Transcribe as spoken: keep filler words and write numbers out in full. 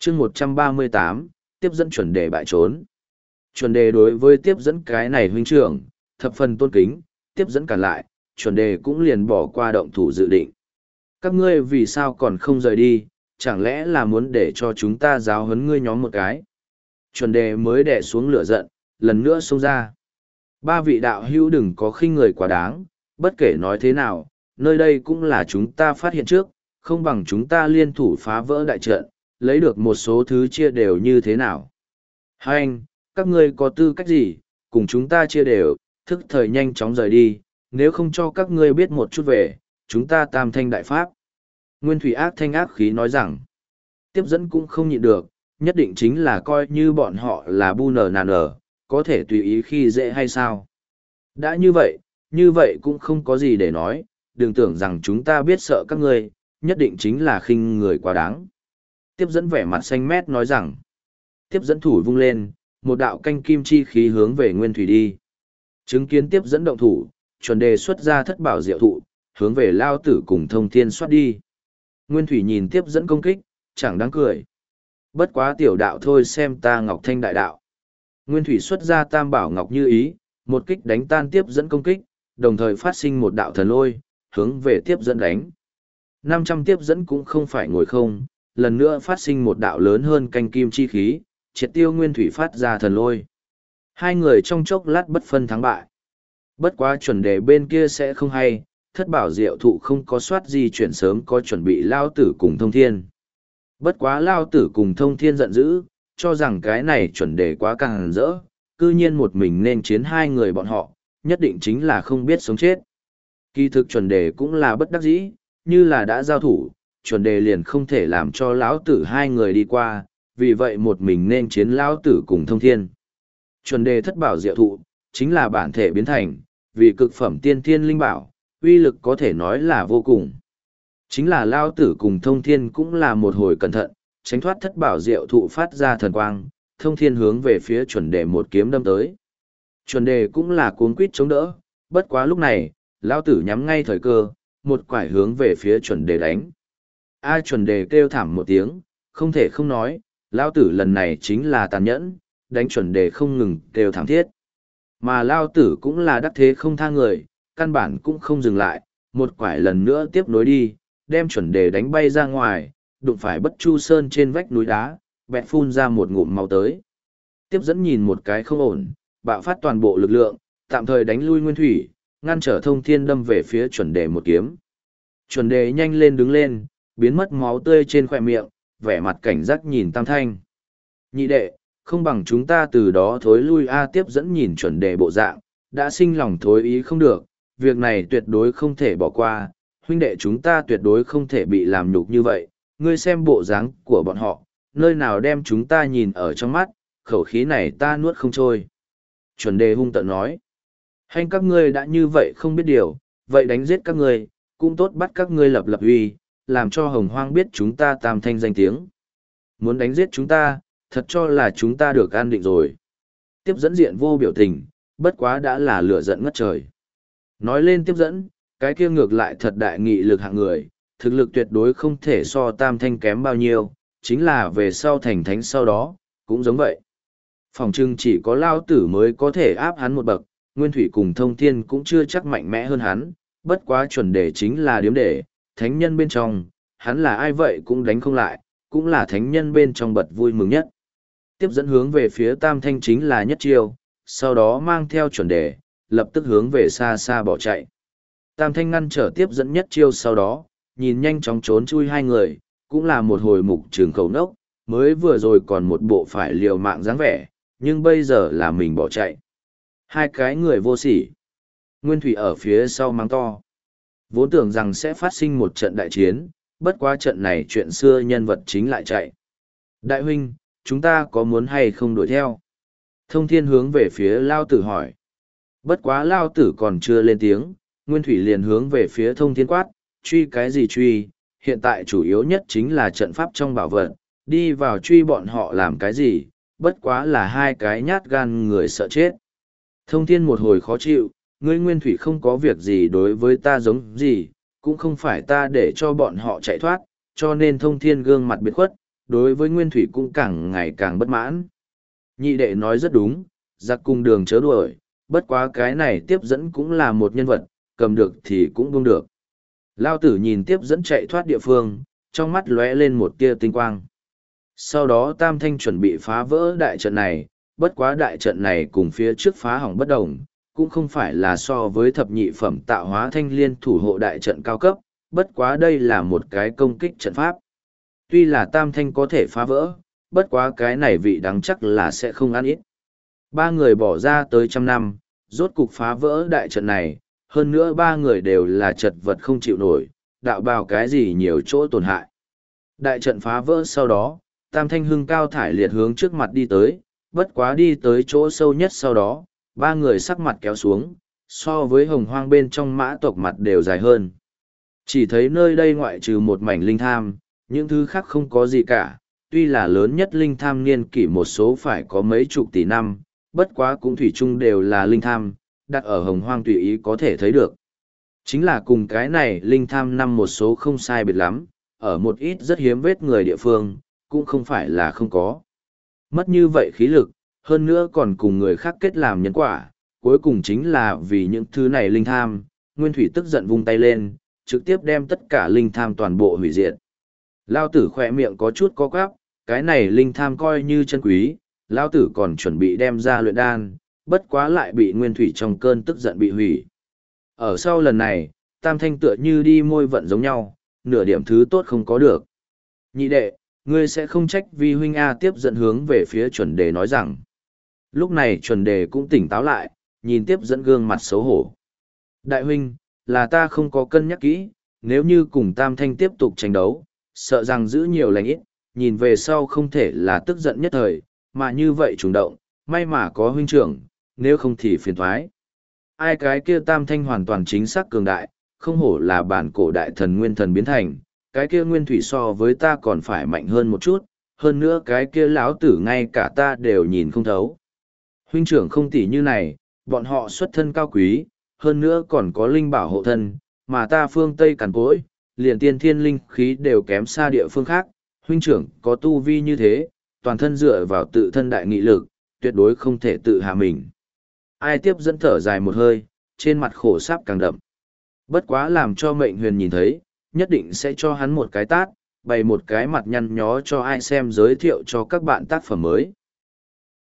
chương một trăm ba mươi tám, tiếp dẫn chuẩn đề bại trốn. Chuẩn đề đối với tiếp dẫn cái này huynh trưởng, thập phần tôn kính, tiếp dẫn cản lại, chuẩn đề cũng liền bỏ qua động thủ dự định. Các ngươi vì sao còn không rời đi, chẳng lẽ là muốn để cho chúng ta giáo huấn ngươi nhóm một cái. Chuẩn đề mới đè xuống lửa giận, lần nữa xông ra. Ba vị đạo hữu đừng có khinh người quá đáng, bất kể nói thế nào, nơi đây cũng là chúng ta phát hiện trước, không bằng chúng ta liên thủ phá vỡ đại trận, lấy được một số thứ chia đều như thế nào. Hai anh, các ngươi có tư cách gì, cùng chúng ta chia đều, thức thời nhanh chóng rời đi, nếu không cho các ngươi biết một chút về, chúng ta tam thanh đại pháp. Nguyên thủy ác thanh ác khí nói rằng, tiếp dẫn cũng không nhịn được, nhất định chính là coi như bọn họ là bu nở nàn ở, có thể tùy ý khi dễ hay sao. Đã như vậy, như vậy cũng không có gì để nói, đừng tưởng rằng chúng ta biết sợ các ngươi, nhất định chính là khinh người quá đáng. Tiếp dẫn vẻ mặt xanh mét nói rằng, tiếp dẫn thủ vung lên, một đạo canh kim chi khí hướng về Nguyên Thủy đi. Chứng kiến tiếp dẫn động thủ, chuẩn đề xuất ra thất bảo diệu thụ, hướng về Lao Tử cùng Thông Thiên xoát đi. Nguyên Thủy nhìn tiếp dẫn công kích, chẳng đáng cười. Bất quá tiểu đạo thôi xem ta Ngọc Thanh đại đạo. Nguyên Thủy xuất ra tam bảo Ngọc Như Ý, một kích đánh tan tiếp dẫn công kích, đồng thời phát sinh một đạo thần lôi, hướng về tiếp dẫn đánh. năm trăm tiếp dẫn cũng không phải ngồi không, lần nữa phát sinh một đạo lớn hơn canh kim chi khí, triệt tiêu Nguyên Thủy phát ra thần lôi. Hai người trong chốc lát bất phân thắng bại. Bất quá chuẩn đề bên kia sẽ không hay, thất bảo diệu thụ không có soát di chuyển sớm có chuẩn bị Lao Tử cùng Thông Thiên. Bất quá Lao Tử cùng Thông Thiên giận dữ, cho rằng cái này chuẩn đề quá càng rỡ, cư nhiên một mình nên chiến hai người bọn họ, nhất định chính là không biết sống chết. Kỳ thực chuẩn đề cũng là bất đắc dĩ, như là đã giao thủ, chuẩn đề liền không thể làm cho lão tử hai người đi qua, vì vậy một mình nên chiến lão tử cùng Thông Thiên. Chuẩn đề thất bảo diệu thụ, chính là bản thể biến thành, vì cực phẩm tiên thiên linh bảo, uy lực có thể nói là vô cùng. Chính là lão tử cùng Thông Thiên cũng là một hồi cẩn thận, tránh thoát thất bảo diệu thụ phát ra thần quang, Thông Thiên hướng về phía chuẩn đề một kiếm đâm tới. Chuẩn đề cũng là cuống quýt chống đỡ, bất quá lúc này, lão tử nhắm ngay thời cơ, một quải hướng về phía chuẩn đề đánh. A chuẩn đề kêu thảm một tiếng, không thể không nói, lão tử lần này chính là tàn nhẫn, đánh chuẩn đề không ngừng kêu thảm thiết. Mà lão tử cũng là đắc thế không tha người, căn bản cũng không dừng lại, một quải lần nữa tiếp nối đi, đem chuẩn đề đánh bay ra ngoài, đụng phải bất chu sơn trên vách núi đá, bẹt phun ra một ngụm máu tới. Tiếp dẫn nhìn một cái không ổn, bạo phát toàn bộ lực lượng, tạm thời đánh lui Nguyên Thủy, ngăn trở Thông Thiên đâm về phía chuẩn đề một kiếm. Chuẩn đề nhanh lên đứng lên, biến mất máu tươi trên khỏe miệng, vẻ mặt cảnh giác nhìn Tam Thanh. Nhị đệ, không bằng chúng ta từ đó thối lui A. Tiếp dẫn nhìn chuẩn đề bộ dạng, đã sinh lòng thối ý không được, việc này tuyệt đối không thể bỏ qua, huynh đệ chúng ta tuyệt đối không thể bị làm nhục như vậy, ngươi xem bộ dáng của bọn họ, nơi nào đem chúng ta nhìn ở trong mắt, khẩu khí này ta nuốt không trôi. Chuẩn đề hung tợn nói, hành các ngươi đã như vậy không biết điều, vậy đánh giết các ngươi, cũng tốt bắt các ngươi lập lập uy, làm cho hồng hoang biết chúng ta Tam Thanh danh tiếng. Muốn đánh giết chúng ta, thật cho là chúng ta được an định rồi. Tiếp dẫn diện vô biểu tình, bất quá đã là lửa giận ngất trời. Nói lên tiếp dẫn, cái kia ngược lại thật đại nghị lực hạng người, thực lực tuyệt đối không thể so Tam Thanh kém bao nhiêu, chính là về sau thành thánh sau đó, cũng giống vậy. Phòng trưng chỉ có Lao Tử mới có thể áp hắn một bậc, Nguyên Thủy cùng Thông Thiên cũng chưa chắc mạnh mẽ hơn hắn, bất quá chuẩn đề chính là điếm đề, thánh nhân bên trong, hắn là ai vậy cũng đánh không lại, cũng là thánh nhân bên trong bật vui mừng nhất. Tiếp dẫn hướng về phía Tam Thanh chính là nhất chiêu, sau đó mang theo chuẩn đề, lập tức hướng về xa xa bỏ chạy. Tam Thanh ngăn trở tiếp dẫn nhất chiêu sau đó, nhìn nhanh chóng trốn chui hai người, cũng là một hồi mục trường khẩu nốc, mới vừa rồi còn một bộ phải liều mạng dáng vẻ, nhưng bây giờ là mình bỏ chạy. Hai cái người vô sỉ. Nguyên Thủy ở phía sau mắng to. Vốn tưởng rằng sẽ phát sinh một trận đại chiến, bất quá trận này chuyện xưa nhân vật chính lại chạy. Đại huynh, chúng ta có muốn hay không đuổi theo? Thông Thiên hướng về phía Lao Tử hỏi. Bất quá Lao Tử còn chưa lên tiếng, Nguyên Thủy liền hướng về phía Thông Thiên quát, truy cái gì truy, hiện tại chủ yếu nhất chính là trận pháp trong bảo vật, đi vào truy bọn họ làm cái gì, bất quá là hai cái nhát gan người sợ chết. Thông Thiên một hồi khó chịu, ngươi Nguyên Thủy không có việc gì đối với ta giống gì, cũng không phải ta để cho bọn họ chạy thoát, cho nên Thông Thiên gương mặt biệt khuất, đối với Nguyên Thủy cũng càng ngày càng bất mãn. Nhị đệ nói rất đúng, giặc cùng đường chớ đuổi, bất quá cái này tiếp dẫn cũng là một nhân vật, cầm được thì cũng buông được. Lao tử nhìn tiếp dẫn chạy thoát địa phương, trong mắt lóe lên một tia tinh quang. Sau đó Tam Thanh chuẩn bị phá vỡ đại trận này, bất quá đại trận này cùng phía trước phá hỏng bất đồng, cũng không phải là so với thập nhị phẩm tạo hóa thanh liên thủ hộ đại trận cao cấp, bất quá đây là một cái công kích trận pháp. Tuy là Tam Thanh có thể phá vỡ, bất quá cái này vị đáng chắc là sẽ không ăn ít. Ba người bỏ ra tới trăm năm, rốt cục phá vỡ đại trận này, hơn nữa ba người đều là chật vật không chịu nổi, đạo bào cái gì nhiều chỗ tổn hại. Đại trận phá vỡ sau đó, Tam Thanh hưng cao thải liệt hướng trước mặt đi tới, bất quá đi tới chỗ sâu nhất sau đó, ba người sắc mặt kéo xuống, so với hồng hoang bên trong mã tộc mặt đều dài hơn. Chỉ thấy nơi đây ngoại trừ một mảnh linh tham, những thứ khác không có gì cả, tuy là lớn nhất linh tham niên kỷ một số phải có mấy chục tỷ năm, bất quá cũng thủy chung đều là linh tham, đặt ở hồng hoang tùy ý có thể thấy được. Chính là cùng cái này linh tham năm một số không sai biệt lắm, ở một ít rất hiếm vết người địa phương, cũng không phải là không có. Mất như vậy khí lực, hơn nữa còn cùng người khác kết làm nhân quả, cuối cùng chính là vì những thứ này linh tham, Nguyên Thủy tức giận vung tay lên, trực tiếp đem tất cả linh tham toàn bộ hủy diệt. Lao tử khỏe miệng có chút có quắp, cái này linh tham coi như chân quý, Lao tử còn chuẩn bị đem ra luyện đan, bất quá lại bị Nguyên Thủy trong cơn tức giận bị hủy. Ở sau lần này, Tam Thanh tựa như đi môi vận giống nhau, nửa điểm thứ tốt không có được. Nhị đệ, ngươi sẽ không trách vì huynh A tiếp dẫn hướng về phía chuẩn đề nói rằng. Lúc này chuẩn đề cũng tỉnh táo lại, nhìn tiếp dẫn gương mặt xấu hổ. Đại huynh, là ta không có cân nhắc kỹ, nếu như cùng Tam Thanh tiếp tục tranh đấu, sợ rằng giữ nhiều lành ít, nhìn về sau không thể là tức giận nhất thời, mà như vậy trùng động, may mà có huynh trưởng, nếu không thì phiền thoái. Ai cái kia Tam Thanh hoàn toàn chính xác cường đại, không hổ là bản cổ đại thần nguyên thần biến thành, cái kia nguyên thủy so với ta còn phải mạnh hơn một chút, hơn nữa cái kia lão tử ngay cả ta đều nhìn không thấu. Huynh trưởng không tỷ như này, bọn họ xuất thân cao quý, hơn nữa còn có linh bảo hộ thân, mà ta phương Tây cằn cỗi, liền tiên thiên linh khí đều kém xa địa phương khác, huynh trưởng có tu vi như thế, toàn thân dựa vào tự thân đại nghị lực, tuyệt đối không thể tự hạ mình. Ai tiếp dẫn thở dài một hơi, trên mặt khổ sáp càng đậm. Bất quá làm cho mệnh huyền nhìn thấy, nhất định sẽ cho hắn một cái tát, bày một cái mặt nhăn nhó cho ai xem giới thiệu cho các bạn tác phẩm mới.